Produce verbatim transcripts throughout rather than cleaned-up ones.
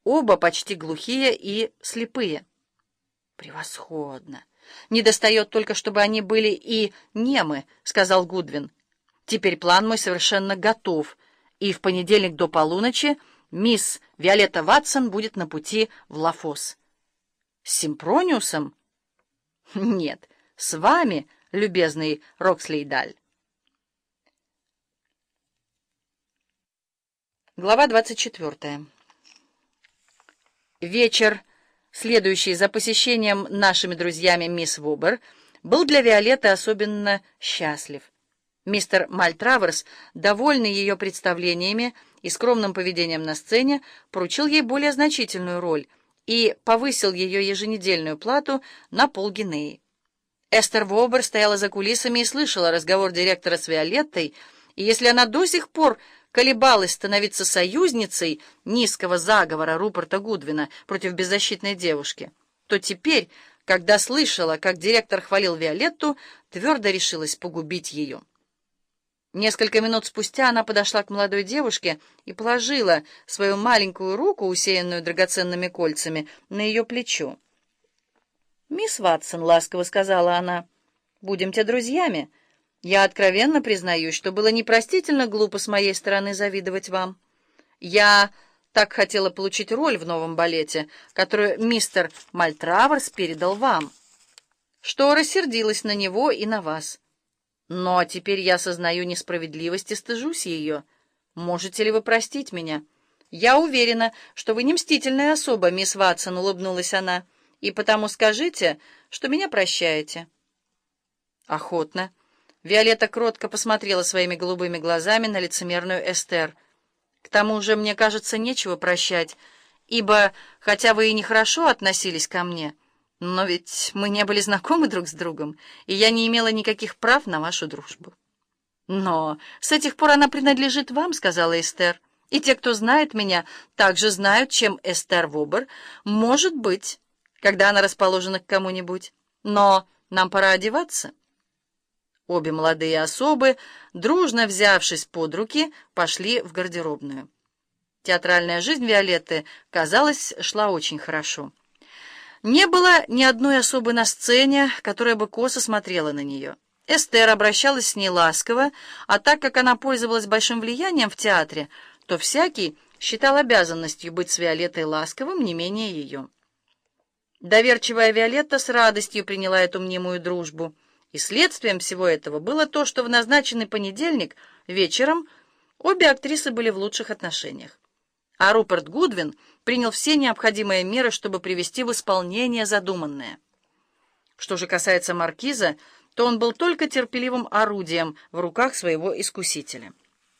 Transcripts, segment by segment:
оба почти глухие и слепые. «Превосходно! Недостает только, чтобы они были и немы», — сказал Гудвин. «Теперь план мой совершенно готов, и в понедельник до полуночи мисс Виолетта Ватсон будет на пути в Лафос». «С Симпрониусом?» «Нет, с вами, любезный Рокслейдаль». Глава двадцать четвёртая. Вечер, следующий за посещением нашими друзьями мисс Вобер, был для Виолетты особенно счастлив. Мистер Мальтраверс, довольный ее представлениями и скромным поведением на сцене, поручил ей более значительную роль и повысил ее еженедельную плату на полгинеи. Эстер Вобер стояла за кулисами и слышала разговор директора с Виолеттой, и если она до сих пор колебалась становиться союзницей низкого заговора Руперта Гудвина против беззащитной девушки, то теперь, когда слышала, как директор хвалил Виолетту, твердо решилась погубить ее. Несколько минут спустя она подошла к молодой девушке и положила свою маленькую руку, усеянную драгоценными кольцами, на ее плечо. «Мисс Ватсон», — ласково сказала она, — «будемте друзьями. Я откровенно признаюсь, что было непростительно глупо с моей стороны завидовать вам. Я так хотела получить роль в новом балете, которую мистер Мальтраверс передал вам, что рассердилась на него и на вас. Но теперь я сознаю несправедливость и стыжусь ее. Можете ли вы простить меня? Я уверена, что вы не мстительная особа, мисс Ватсон», — улыбнулась она, — «и потому скажите, что меня прощаете». «Охотно». Виолетта кротко посмотрела своими голубыми глазами на лицемерную Эстер. «К тому же, мне кажется, нечего прощать, ибо, хотя вы и нехорошо относились ко мне, но ведь мы не были знакомы друг с другом, и я не имела никаких прав на вашу дружбу». «Но с этих пор она принадлежит вам», — сказала Эстер, «и те, кто знает меня, также знают, чем Эстер Вобер может быть, когда она расположена к кому-нибудь. Но нам пора одеваться». Обе молодые особы, дружно взявшись под руки, пошли в гардеробную. Театральная жизнь Виолетты, казалось, шла очень хорошо. Не было ни одной особы на сцене, которая бы косо смотрела на нее. Эстер обращалась с ней ласково, а так как она пользовалась большим влиянием в театре, то всякий считал обязанностью быть с Виолеттой ласковым не менее ее. Доверчивая Виолетта с радостью приняла эту мнимую дружбу. И следствием всего этого было то, что в назначенный понедельник вечером обе актрисы были в лучших отношениях. А Руперт Гудвин принял все необходимые меры, чтобы привести в исполнение задуманное. Что же касается маркиза, то он был только терпеливым орудием в руках своего искусителя.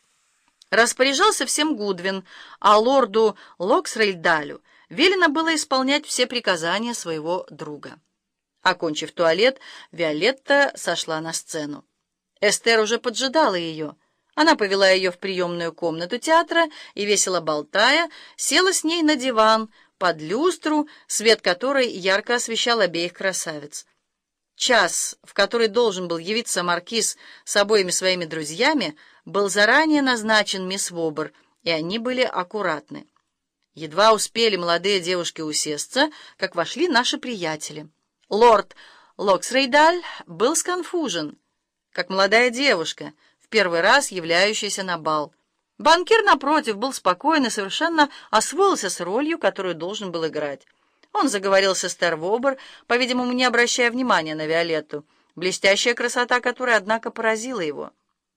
Распоряжался всем Гудвин, а лорду Локсрейдалю велено было исполнять все приказания своего друга. Окончив туалет, Виолетта сошла на сцену. Эстер уже поджидала ее. Она повела ее в приемную комнату театра и, весело болтая, села с ней на диван под люстру, свет которой ярко освещал обеих красавиц. Час, в который должен был явиться маркиз с обоими своими друзьями, был заранее назначен мисс Вобер, и они были аккуратны. Едва успели молодые девушки усесться, как вошли наши приятели. Лорд Локсрейдаль был сконфужен, как молодая девушка, в первый раз являющаяся на бал. Банкир, напротив, был спокоен и совершенно освоился с ролью, которую должен был играть. Он заговорил с Эстер Вобер, по-видимому, не обращая внимания на Виолетту, блестящая красота которой, однако, поразила его.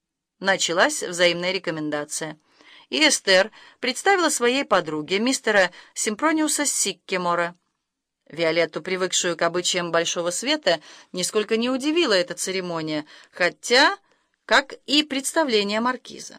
Началась взаимная рекомендация, и Эстер представила своей подруге, мистера Симпрониуса Сиккемора. Виолетту, привыкшую к обычаям большого света, нисколько не удивила эта церемония, хотя, как и представление маркиза.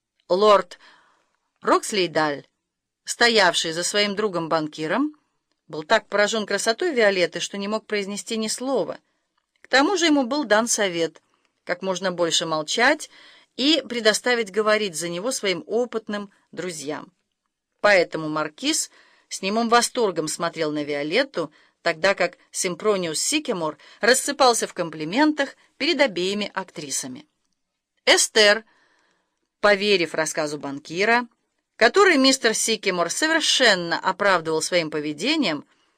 Лорд Рокслейдаль, стоявший за своим другом-банкиром, был так поражен красотой Виолетты, что не мог произнести ни слова. К тому же ему был дан совет как можно больше молчать и предоставить говорить за него своим опытным друзьям. Поэтому маркиз с немым восторгом смотрел на Виолетту, тогда как Симпрониус Сиккемор рассыпался в комплиментах перед обеими актрисами. Эстер, поверив рассказу банкира, который мистер Сикимор совершенно оправдывал своим поведением,